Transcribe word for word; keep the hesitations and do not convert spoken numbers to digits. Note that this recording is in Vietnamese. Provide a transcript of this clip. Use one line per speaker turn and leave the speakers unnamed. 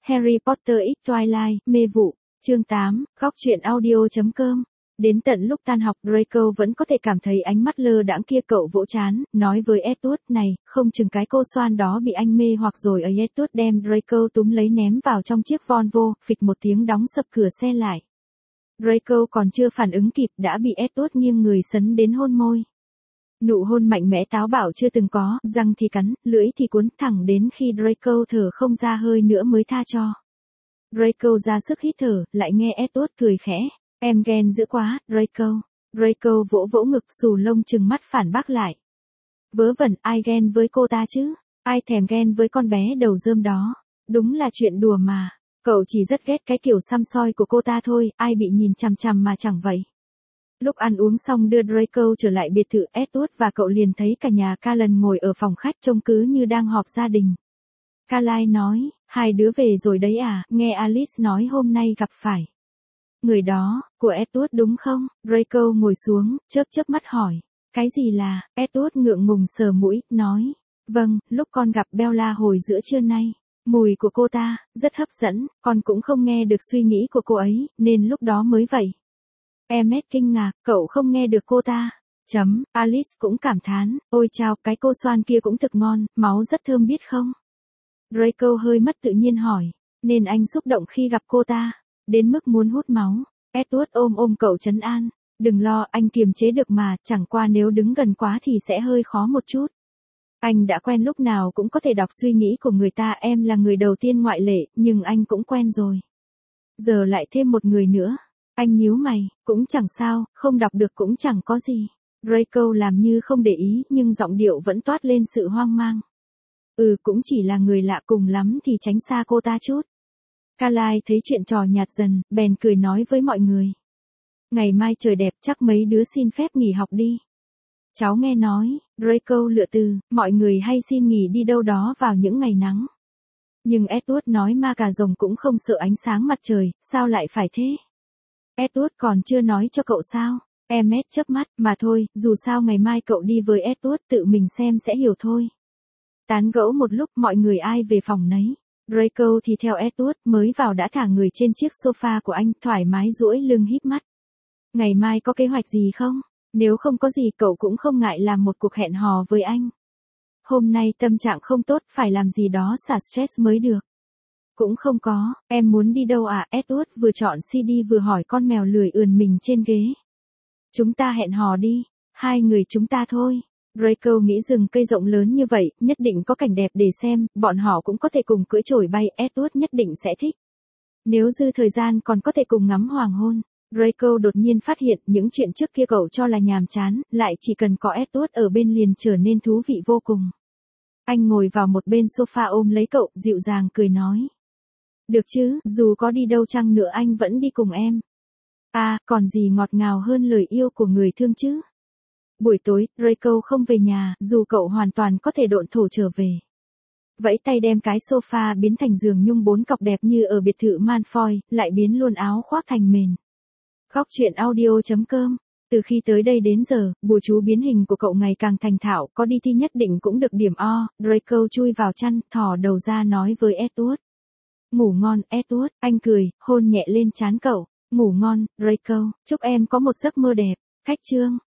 Harry Potter X Twilight, mê vụ, chương tám, góc truyện audio chấm com. Đến tận lúc tan học Draco vẫn có thể cảm thấy ánh mắt lơ đãng kia. Cậu vỗ trán, nói với Edward, này, không chừng cái cô xoan đó bị anh mê hoặc rồi ấy. Edward đem Draco túm lấy ném vào trong chiếc Volvo, phịch một tiếng đóng sập cửa xe lại. Draco còn chưa phản ứng kịp đã bị Edward nghiêng người sấn đến hôn môi. Nụ hôn mạnh mẽ táo bạo chưa từng có, răng thì cắn, lưỡi thì cuốn, thẳng đến khi Draco thở không ra hơi nữa mới tha cho. Draco ra sức hít thở, lại nghe Edward cười khẽ. Em ghen dữ quá, Draco. Draco vỗ vỗ ngực, xù lông trừng mắt phản bác lại. Vớ vẩn, ai ghen với cô ta chứ? Ai thèm ghen với con bé đầu rơm đó? Đúng là chuyện đùa mà. Cậu chỉ rất ghét cái kiểu xăm soi của cô ta thôi, ai bị nhìn chằm chằm mà chẳng vậy. Lúc ăn uống xong đưa Draco trở lại biệt thự, Edward và cậu liền thấy cả nhà Callan ngồi ở phòng khách trông cứ như đang họp gia đình. Carly nói, hai đứa về rồi đấy à, nghe Alice nói hôm nay gặp phải. Người đó, của Edward đúng không? Draco ngồi xuống, chớp chớp mắt hỏi. Cái gì là? Edward ngượng ngùng sờ mũi, nói. Vâng, lúc con gặp Bella hồi giữa trưa nay. Mùi của cô ta, rất hấp dẫn, con cũng không nghe được suy nghĩ của cô ấy, nên lúc đó mới vậy. Emmet kinh ngạc, cậu không nghe được cô ta. Chấm, Alice cũng cảm thán, ôi chao, cái cô xoan kia cũng thực ngon, máu rất thơm biết không? Draco hơi mất tự nhiên hỏi, nên anh xúc động khi gặp cô ta, đến mức muốn hút máu. Edward ôm ôm cậu trấn an, đừng lo, anh kiềm chế được mà, chẳng qua nếu đứng gần quá thì sẽ hơi khó một chút. Anh đã quen lúc nào cũng có thể đọc suy nghĩ của người ta, em là người đầu tiên ngoại lệ, nhưng anh cũng quen rồi. Giờ lại thêm một người nữa. Anh nhíu mày, cũng chẳng sao, không đọc được cũng chẳng có gì. Draco làm như không để ý, nhưng giọng điệu vẫn toát lên sự hoang mang. Ừ, cũng chỉ là người lạ, cùng lắm thì tránh xa cô ta chút. Carly thấy chuyện trò nhạt dần, bèn cười nói với mọi người. Ngày mai trời đẹp, chắc mấy đứa xin phép nghỉ học đi. Cháu nghe nói, Draco lựa từ, mọi người hay xin nghỉ đi đâu đó vào những ngày nắng. Nhưng Edward nói ma cà rồng cũng không sợ ánh sáng mặt trời, sao lại phải thế? Edward còn chưa nói cho cậu sao? Emmet chớp mắt, mà thôi, dù sao ngày mai cậu đi với Edward tự mình xem sẽ hiểu thôi. Tán gẫu một lúc mọi người ai về phòng nấy. Draco thì theo Edward, mới vào đã thả người trên chiếc sofa của anh, thoải mái duỗi lưng híp mắt. Ngày mai có kế hoạch gì không? Nếu không có gì cậu cũng không ngại làm một cuộc hẹn hò với anh. Hôm nay tâm trạng không tốt, phải làm gì đó xả stress mới được. Cũng không có, em muốn đi đâu à? Edward vừa chọn xê đê vừa hỏi con mèo lười ườn mình trên ghế. Chúng ta hẹn hò đi, hai người chúng ta thôi. Draco nghĩ rừng cây rộng lớn như vậy, nhất định có cảnh đẹp để xem, bọn họ cũng có thể cùng cưỡi chổi bay, Edward nhất định sẽ thích. Nếu dư thời gian còn có thể cùng ngắm hoàng hôn. Draco đột nhiên phát hiện những chuyện trước kia cậu cho là nhàm chán, lại chỉ cần có Edward ở bên liền trở nên thú vị vô cùng. Anh ngồi vào một bên sofa ôm lấy cậu, dịu dàng cười nói. Được chứ, dù có đi đâu chăng nữa anh vẫn đi cùng em. À, còn gì ngọt ngào hơn lời yêu của người thương chứ? Buổi tối, Draco không về nhà, dù cậu hoàn toàn có thể độn thổ trở về. Vẫy tay đem cái sofa biến thành giường nhung bốn cọc đẹp như ở biệt thự Malfoy, lại biến luôn áo khoác thành mền. Góc truyện audio chấm com. Từ khi tới đây đến giờ, bùa chú biến hình của cậu ngày càng thành thạo, có đi thi nhất định cũng được điểm O. Draco chui vào chăn, thò đầu ra nói với Edward. Ngủ ngon, Edward, anh cười, hôn nhẹ lên trán cậu. Ngủ ngon, Draco, chúc em có một giấc mơ đẹp. Khách chương.